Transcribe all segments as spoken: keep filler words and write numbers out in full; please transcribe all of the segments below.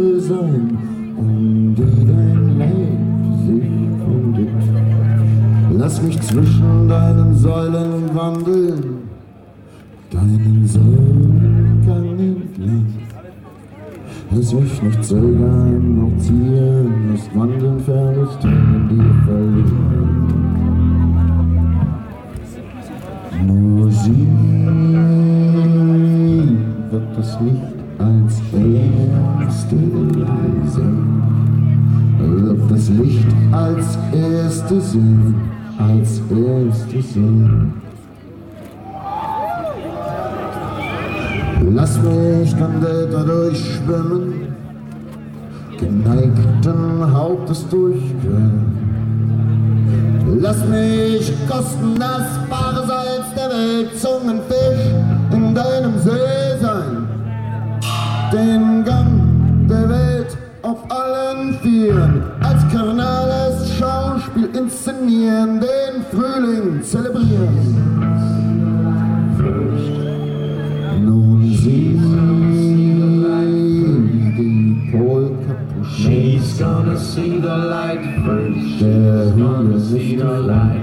Sonne sein, um die dein Leib sich findet. Lass mich zwischen deinen Säulen wandeln, deinen Säulengang entlang. Lass mich nicht zögern, noch ziehen, das Wandeln vermisst in dir verlieren. Nur sie wird das Licht als erste sehen, wird das Licht als erste sehen, als erste sehen. Lass mich Candeta durchschwimmen, geneigten Hauptes durchqueren. Lass mich kosten das bare Salz der Welt, Zungenfisch in deinem See sein. Den Gang der Welt auf allen Vieren, als karnales Schauspiel inszenieren, den Frühling zelebrieren. Nun sieh die Polkapuschen. She's gonna see the light first. Der She's gonna Himmel see ist the light.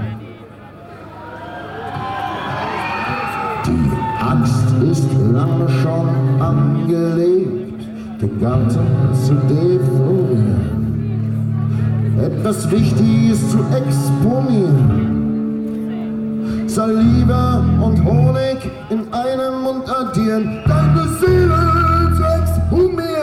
Die Axt ist lange schon angelegt, der Garten zu deflorieren, etwas Wichtiges zu exponieren. Saliva und Honig in einem Mund addieren, deine Seele zu exhumieren.